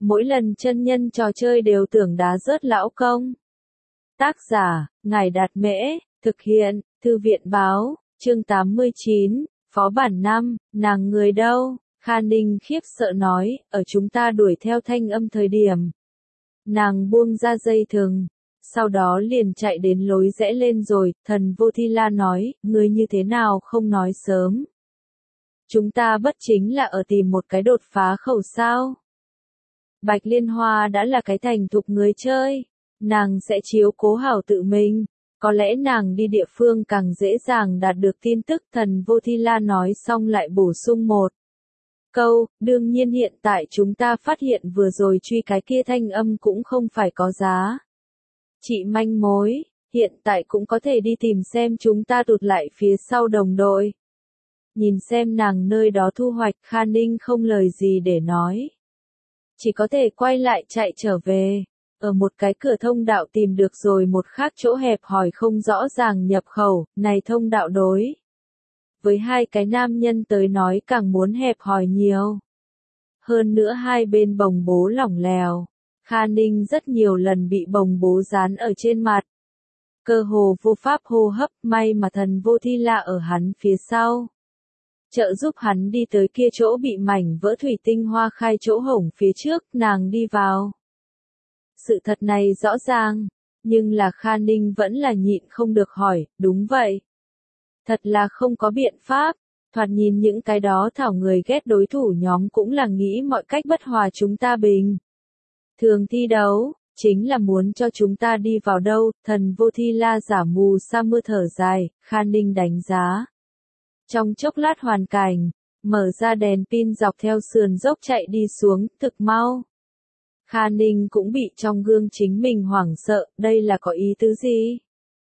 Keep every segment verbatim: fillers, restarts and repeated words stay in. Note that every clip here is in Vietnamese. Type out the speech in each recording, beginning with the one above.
mỗi lần chân nhân trò chơi đều tưởng đá rớt lão công. Tác giả, Ngài Đạt Mễ, thực hiện, Thư viện Báo, chương tám mươi chín, Phó bản năm, nàng người đâu? Kha Ninh khiếp sợ nói, ở chúng ta đuổi theo thanh âm thời điểm. Nàng buông ra dây thừng, sau đó liền chạy đến lối rẽ lên rồi, thần Vô Thi La nói, ngươi như thế nào không nói sớm. Chúng ta bất chính là ở tìm một cái đột phá khẩu sao. Bạch Liên Hoa đã là cái thành thục người chơi, nàng sẽ chiếu cố hảo tự mình, có lẽ nàng đi địa phương càng dễ dàng đạt được tin tức. Thần Vô Thi La nói xong lại bổ sung một câu, đương nhiên hiện tại chúng ta phát hiện vừa rồi truy cái kia thanh âm cũng không phải có giá trị manh mối, hiện tại cũng có thể đi tìm xem chúng ta tụt lại phía sau đồng đội. Nhìn xem nàng nơi đó thu hoạch, Kha Ninh không lời gì để nói. Chỉ có thể quay lại chạy trở về. Ở một cái cửa thông đạo tìm được rồi một khác chỗ hẹp hòi không rõ ràng nhập khẩu, này thông đạo đối. Với hai cái nam nhân tới nói càng muốn hẹp hòi nhiều. Hơn nữa hai bên bồng bố lỏng lèo. Kha Ninh rất nhiều lần bị bồng bố dán ở trên mặt. Cơ hồ vô pháp hô hấp, may mà thần Vô Thi La ở hắn phía sau. Trợ giúp hắn đi tới kia chỗ bị mảnh vỡ thủy tinh hoa khai chỗ hổng phía trước, nàng đi vào. Sự thật này rõ ràng, nhưng là Kha Ninh vẫn là nhịn không được hỏi, đúng vậy. Thật là không có biện pháp, thoạt nhìn những cái đó thảo người ghét đối thủ nhóm cũng là nghĩ mọi cách bất hòa chúng ta bình. Thường thi đấu, chính là muốn cho chúng ta đi vào đâu, thần Vô Thi La giả mù sa mưa thở dài, Kha Ninh đánh giá. Trong chốc lát hoàn cảnh, mở ra đèn pin dọc theo sườn dốc chạy đi xuống, thực mau. Kha Ninh cũng bị trong gương chính mình hoảng sợ, đây là có ý tứ gì?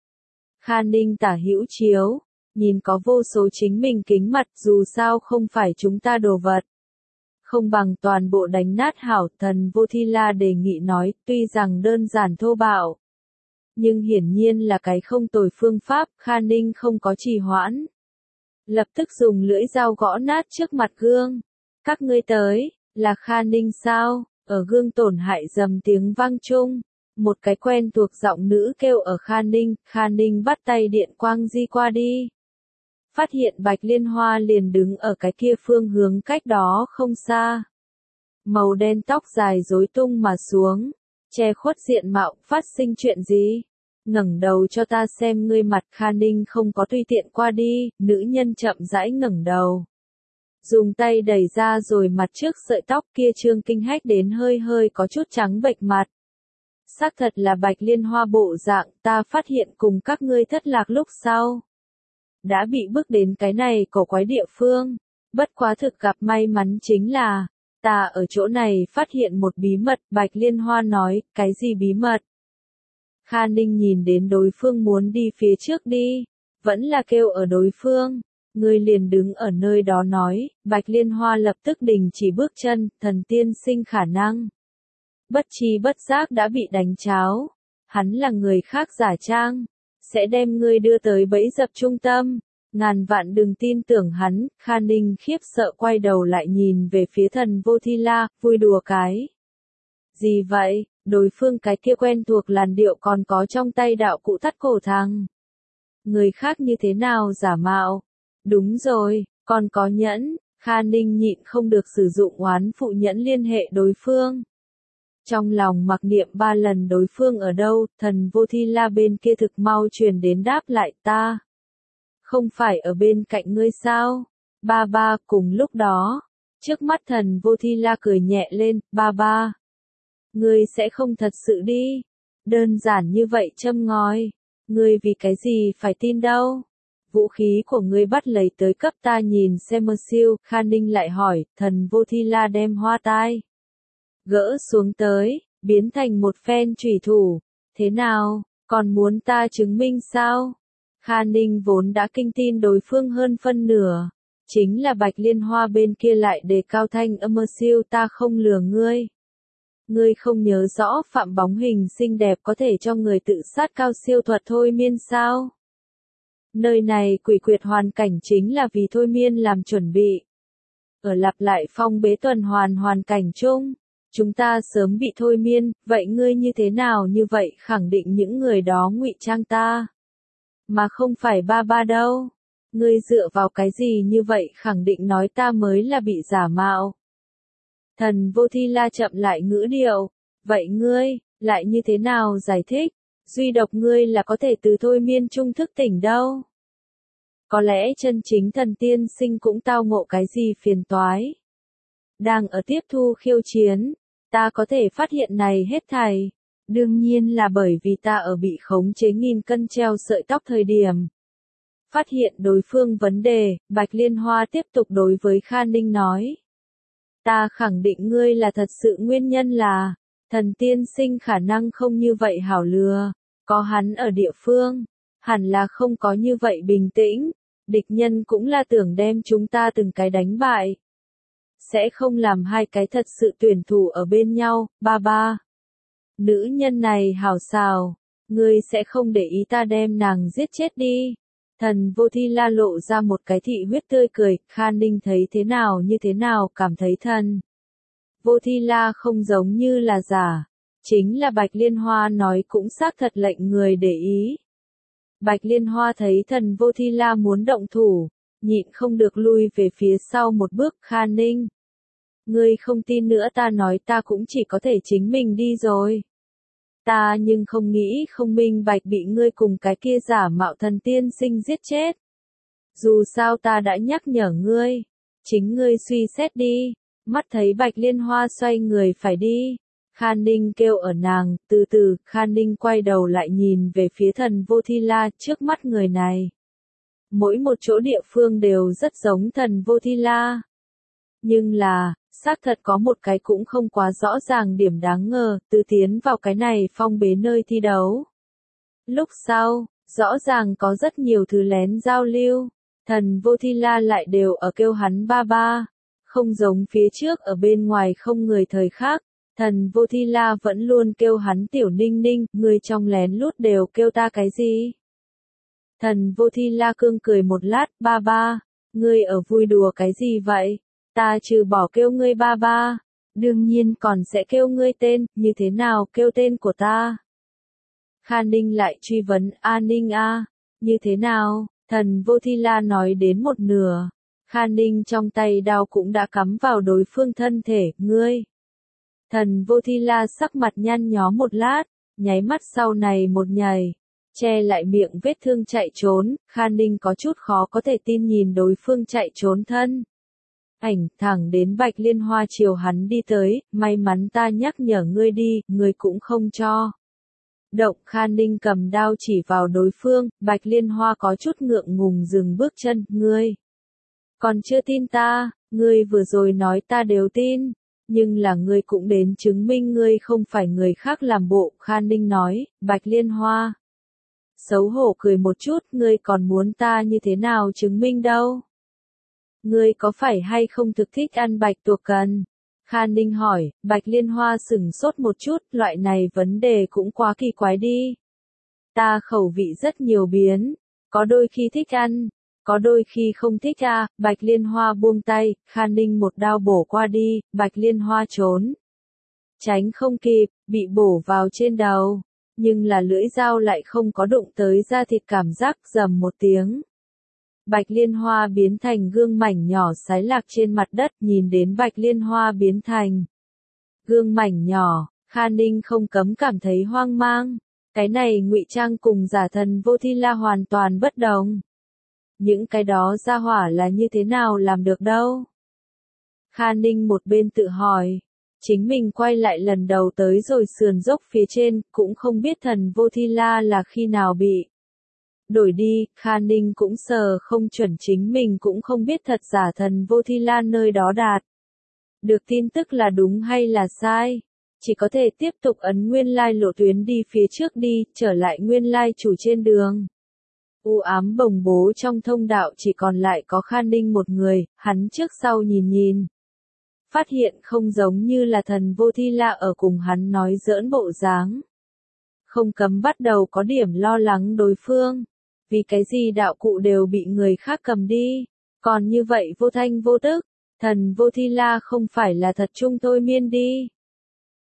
Kha Ninh tả hữu chiếu, nhìn có vô số chính mình kính mặt, dù sao không phải chúng ta đồ vật. Không bằng toàn bộ đánh nát hảo. Thần Vô Thi La đề nghị nói, tuy rằng đơn giản thô bạo. Nhưng hiển nhiên là cái không tồi phương pháp, Kha Ninh không có trì hoãn. Lập tức dùng lưỡi dao gõ nát trước mặt gương. Các ngươi tới, là Kha Ninh sao? Ở gương tổn hại dầm tiếng vang chung. Một cái quen thuộc giọng nữ kêu ở Kha Ninh, Kha Ninh bắt tay điện quang di qua đi. Phát hiện Bạch Liên Hoa liền đứng ở cái kia phương hướng cách đó không xa. Màu đen tóc dài rối tung mà xuống, che khuất diện mạo, phát sinh chuyện gì? Ngẩng đầu cho ta xem ngươi mặt. Kha Ninh không có tùy tiện qua đi, nữ nhân chậm rãi ngẩng đầu. Dùng tay đẩy ra rồi mặt trước sợi tóc kia trương kinh hách đến hơi hơi có chút trắng bệch mặt. Xác thật là Bạch Liên Hoa bộ dạng, ta phát hiện cùng các ngươi thất lạc lúc sau. Đã bị bước đến cái này cổ quái địa phương, bất quá thực gặp may mắn chính là, ta ở chỗ này phát hiện một bí mật. Bạch Liên Hoa nói, cái gì bí mật? Kha Ninh nhìn đến đối phương muốn đi phía trước đi, vẫn là kêu ở đối phương, người liền đứng ở nơi đó nói. Bạch Liên Hoa lập tức đình chỉ bước chân, thần tiên sinh khả năng. Bất tri bất giác đã bị đánh cháo, hắn là người khác giả trang. Sẽ đem ngươi đưa tới bẫy dập trung tâm, ngàn vạn đừng tin tưởng hắn. Kha Ninh khiếp sợ quay đầu lại nhìn về phía thần Vô Thi La, vui đùa cái. Gì vậy, đối phương cái kia quen thuộc làn điệu còn có trong tay đạo cụ thắt cổ thằng. Người khác như thế nào giả mạo? Đúng rồi, còn có nhẫn. Kha Ninh nhịn không được sử dụng oán phụ nhẫn liên hệ đối phương. Trong lòng mặc niệm ba lần đối phương ở đâu, thần Vô Thi La bên kia thực mau truyền đến đáp lại, ta. Không phải ở bên cạnh ngươi sao? Ba ba. Cùng lúc đó, trước mắt thần Vô Thi La cười nhẹ lên, ba ba. Ngươi sẽ không thật sự đi. Đơn giản như vậy châm ngòi. Ngươi vì cái gì phải tin đâu? Vũ khí của ngươi bắt lấy tới cấp ta nhìn xem mơ siêu. Kha Ninh lại hỏi, thần Vô Thi La đem hoa tai gỡ xuống tới, biến thành một phen chủy thủ. Thế nào, còn muốn ta chứng minh sao? Kha Ninh vốn đã kinh tin đối phương hơn phân nửa. Chính là Bạch Liên Hoa bên kia lại đề cao thanh âm, mơ siêu, ta không lừa ngươi. Ngươi không nhớ rõ phạm bóng hình xinh đẹp có thể cho người tự sát cao siêu thuật thôi miên sao? Nơi này quỷ quyệt hoàn cảnh chính là vì thôi miên làm chuẩn bị. Ở lặp lại phong bế tuần hoàn hoàn cảnh chung, chúng ta sớm bị thôi miên, vậy ngươi như thế nào như vậy khẳng định những người đó ngụy trang ta, mà không phải ba ba đâu. Ngươi dựa vào cái gì như vậy khẳng định nói ta mới là bị giả mạo. Thần Vô Thi La chậm lại ngữ điệu, vậy ngươi, lại như thế nào giải thích, duy độc ngươi là có thể từ thôi miên trung thức tỉnh đâu. Có lẽ chân chính thần tiên sinh cũng tao ngộ cái gì phiền toái. Đang ở tiếp thu khiêu chiến, ta có thể phát hiện này hết thảy. Đương nhiên là bởi vì ta ở bị khống chế nghìn cân treo sợi tóc thời điểm. Phát hiện đối phương vấn đề, Bạch Liên Hoa tiếp tục đối với Kha Ninh nói. Ta khẳng định ngươi là thật sự nguyên nhân là, thần tiên sinh khả năng không như vậy hảo lừa, có hắn ở địa phương, hẳn là không có như vậy bình tĩnh, địch nhân cũng là tưởng đem chúng ta từng cái đánh bại. Sẽ không làm hai cái thật sự tuyển thủ ở bên nhau, ba ba. Nữ nhân này hảo xào, ngươi sẽ không để ý ta đem nàng giết chết đi. Thần Vô Thi La lộ ra một cái thị huyết tươi cười, Kha Ninh thấy thế nào như thế nào cảm thấy thần Vô Thi La không giống như là giả, chính là Bạch Liên Hoa nói cũng xác thật lệnh người để ý. Bạch Liên Hoa thấy thần Vô Thi La muốn động thủ, nhịn không được lui về phía sau một bước. Kha Ninh, ngươi không tin nữa ta nói ta cũng chỉ có thể chính mình đi rồi. Ta nhưng không nghĩ không minh bạch bị ngươi cùng cái kia giả mạo thần tiên sinh giết chết. Dù sao ta đã nhắc nhở ngươi, chính ngươi suy xét đi. Mắt thấy Bạch Liên Hoa xoay người phải đi, Kha Ninh kêu ở nàng, từ từ, Kha Ninh quay đầu lại nhìn về phía thần Vô Thi La, trước mắt người này. Mỗi một chỗ địa phương đều rất giống thần Vô Thi La. Nhưng là, xác thật có một cái cũng không quá rõ ràng điểm đáng ngờ, từ tiến vào cái này phong bế nơi thi đấu. Lúc sau, rõ ràng có rất nhiều thứ lén giao lưu, thần Vô Thi La lại đều ở kêu hắn ba ba, không giống phía trước ở bên ngoài không người thời khác, thần Vô Thi La vẫn luôn kêu hắn tiểu Ninh Ninh, người trong lén lút đều kêu ta cái gì? Thần Vô Thi La cương cười một lát, ba ba, ngươi ở vui đùa cái gì vậy? Ta trừ bỏ kêu ngươi ba ba, đương nhiên còn sẽ kêu ngươi tên, như thế nào kêu tên của ta? Kha Ninh lại truy vấn, A Ninh a, như thế nào? Thần Vô Thi La nói đến một nửa, Kha Ninh trong tay đao cũng đã cắm vào đối phương thân thể, ngươi. Thần Vô Thi La sắc mặt nhăn nhó một lát, nháy mắt sau này một nhảy, che lại miệng vết thương chạy trốn, Kha Ninh có chút khó có thể tin nhìn đối phương chạy trốn thân. Ảnh thẳng đến Bạch Liên Hoa chiều hắn đi tới, may mắn ta nhắc nhở ngươi đi, ngươi cũng không cho. Động. Kha Ninh cầm đao chỉ vào đối phương, Bạch Liên Hoa có chút ngượng ngùng dừng bước chân, ngươi. Còn chưa tin ta, ngươi vừa rồi nói ta đều tin, nhưng là ngươi cũng đến chứng minh ngươi không phải người khác làm bộ, Kha Ninh nói, Bạch Liên Hoa. Xấu hổ cười một chút, ngươi còn muốn ta như thế nào chứng minh đâu? Ngươi có phải hay không thực thích ăn bạch tuộc cần? Kha Ninh hỏi, Bạch Liên Hoa sửng sốt một chút, loại này vấn đề cũng quá kỳ quái đi. Ta khẩu vị rất nhiều biến, có đôi khi thích ăn, có đôi khi không thích à, Bạch Liên Hoa buông tay, Kha Ninh một đao bổ qua đi, Bạch Liên Hoa trốn. Tránh không kịp, bị bổ vào trên đầu, nhưng là lưỡi dao lại không có đụng tới da thịt, cảm giác rầm một tiếng. Bạch Liên Hoa biến thành gương mảnh nhỏ sái lạc trên mặt đất, nhìn đến Bạch Liên Hoa biến thành gương mảnh nhỏ, Kha Ninh không cấm cảm thấy hoang mang, cái này ngụy trang cùng giả thần Vô Thi La hoàn toàn bất đồng. Những cái đó ra hỏa là như thế nào làm được đâu? Kha Ninh một bên tự hỏi, chính mình quay lại lần đầu tới rồi sườn dốc phía trên, cũng không biết thần Vô Thi La là khi nào bị đổi đi, Kha Ninh cũng sờ không chuẩn, chính mình cũng không biết thật giả thần Vô Thi La nơi đó đạt được tin tức là đúng hay là sai, chỉ có thể tiếp tục ấn nguyên lai lộ tuyến đi phía trước đi, trở lại nguyên lai chủ trên đường. U ám bồng bố trong thông đạo chỉ còn lại có Kha Ninh một người, hắn trước sau nhìn nhìn. Phát hiện không giống như là thần Vô Thi La ở cùng hắn nói giỡn bộ dáng. Không cấm bắt đầu có điểm lo lắng đối phương. Vì cái gì đạo cụ đều bị người khác cầm đi, còn như vậy vô thanh vô tức, thần Vô Thi La không phải là thật trung thôi miên đi.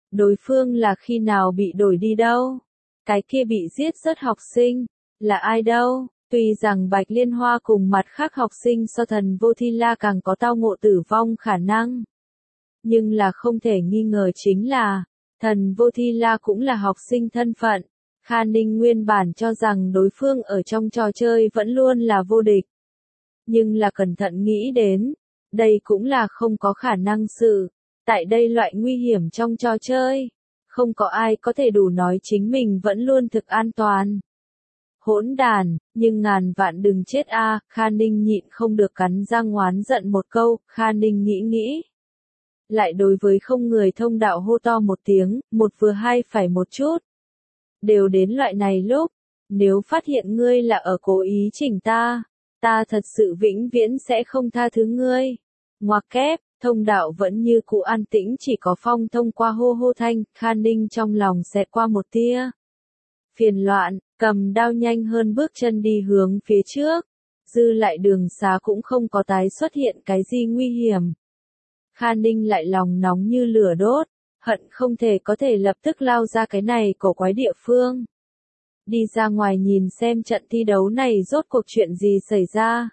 Đối phương là khi nào bị đổi đi đâu? Cái kia bị giết rớt học sinh, là ai đâu? Tuy rằng Bạch Liên Hoa cùng mặt khác học sinh so thần vô thi la càng có tao ngộ tử vong khả năng. Nhưng là không thể nghi ngờ chính là, thần vô thi la cũng là học sinh thân phận. Kha Ninh nguyên bản cho rằng đối phương ở trong trò chơi vẫn luôn là vô địch. Nhưng là cẩn thận nghĩ đến, đây cũng là không có khả năng sự. Tại đây loại nguy hiểm trong trò chơi, không có ai có thể đủ nói chính mình vẫn luôn thực an toàn. Hỗn đàn, nhưng ngàn vạn đừng chết a, Kha Ninh nhịn không được cắn răng oán giận một câu, Kha Ninh nghĩ nghĩ. Lại đối với không người thông đạo hô to một tiếng, một vừa hai phải một chút. Đều đến loại này lúc, nếu phát hiện ngươi là ở cố ý chỉnh ta, ta thật sự vĩnh viễn sẽ không tha thứ ngươi. Ngoặc kép, thông đạo vẫn như cũ an tĩnh, chỉ có phong thông qua hô hô thanh, Kha Ninh trong lòng xẹt qua một tia phiền loạn, cầm đao nhanh hơn bước chân đi hướng phía trước, dư lại đường xá cũng không có tái xuất hiện cái gì nguy hiểm. Kha Ninh lại lòng nóng như lửa đốt, hận không thể có thể lập tức lao ra cái này cổ quái địa phương. Đi ra ngoài nhìn xem trận thi đấu này rốt cuộc chuyện gì xảy ra.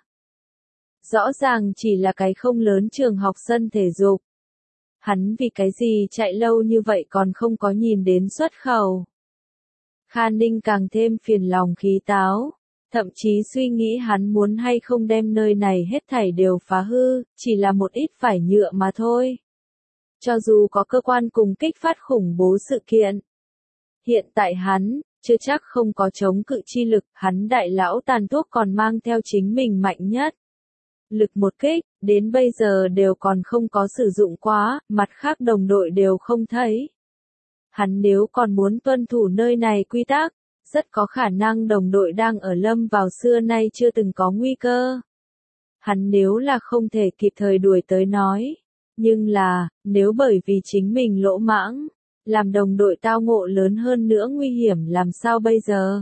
Rõ ràng chỉ là cái không lớn trường học sân thể dục. Hắn vì cái gì chạy lâu như vậy còn không có nhìn đến xuất khẩu. Kha Ninh càng thêm phiền lòng khí táo, thậm chí suy nghĩ hắn muốn hay không đem nơi này hết thảy đều phá hư, chỉ là một ít vải nhựa mà thôi. Cho dù có cơ quan cùng kích phát khủng bố sự kiện. Hiện tại hắn, chưa chắc không có chống cự chi lực, hắn đại lão tàn thuốc còn mang theo chính mình mạnh nhất. Lực một kích, đến bây giờ đều còn không có sử dụng quá, mặt khác đồng đội đều không thấy. Hắn nếu còn muốn tuân thủ nơi này quy tắc, rất có khả năng đồng đội đang ở lâm vào xưa nay chưa từng có nguy cơ. Hắn nếu là không thể kịp thời đuổi tới nói, nhưng là, nếu bởi vì chính mình lỗ mãng, làm đồng đội tao ngộ lớn hơn nữa nguy hiểm làm sao bây giờ?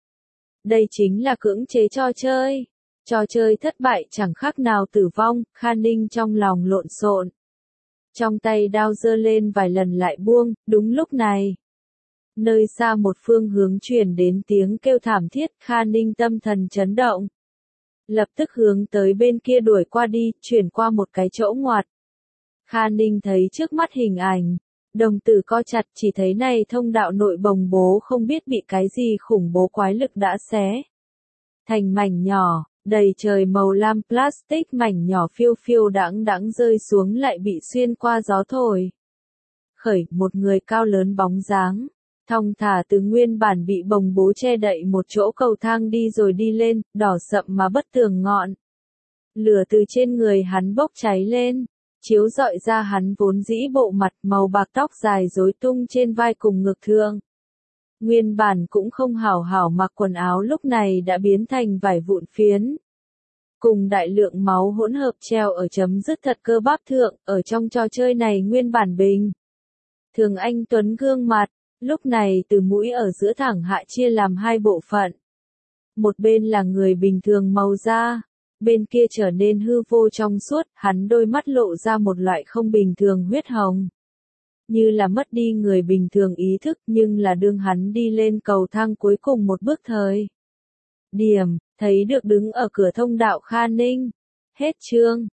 Đây chính là cưỡng chế trò chơi. Trò chơi thất bại chẳng khác nào tử vong, Kha Ninh trong lòng lộn xộn. Trong tay đao giơ lên vài lần lại buông, đúng lúc này. Nơi xa một phương hướng truyền đến tiếng kêu thảm thiết, Kha Ninh tâm thần chấn động. Lập tức hướng tới bên kia đuổi qua đi, chuyển qua một cái chỗ ngoặt. Kha Ninh thấy trước mắt hình ảnh, đồng tử co chặt, chỉ thấy này thông đạo nội bồng bố không biết bị cái gì khủng bố quái lực đã xé thành mảnh nhỏ. Đầy trời màu lam plastic mảnh nhỏ phiêu phiêu đãng đãng rơi xuống lại bị xuyên qua gió thổi. Khởi, một người cao lớn bóng dáng, thong thả từ nguyên bản bị bồng bố che đậy một chỗ cầu thang đi rồi đi lên, đỏ sậm mà bất tường ngọn. Lửa từ trên người hắn bốc cháy lên, chiếu rọi ra hắn vốn dĩ bộ mặt màu bạc tóc dài rối tung trên vai cùng ngực thượng. Nguyên bản cũng không hảo hảo mặc quần áo lúc này đã biến thành vải vụn phiến. Cùng đại lượng máu hỗn hợp treo ở chấm dứt thật cơ bắp thượng, ở trong trò chơi này nguyên bản bình. Thường anh Tuấn gương mặt, lúc này từ mũi ở giữa thẳng hạ chia làm hai bộ phận. Một bên là người bình thường màu da, bên kia trở nên hư vô trong suốt, hắn đôi mắt lộ ra một loại không bình thường huyết hồng. Như là mất đi người bình thường ý thức, nhưng là đương hắn đi lên cầu thang cuối cùng một bước thời điểm, thấy được đứng ở cửa thông đạo Kha Ninh. Hết chương.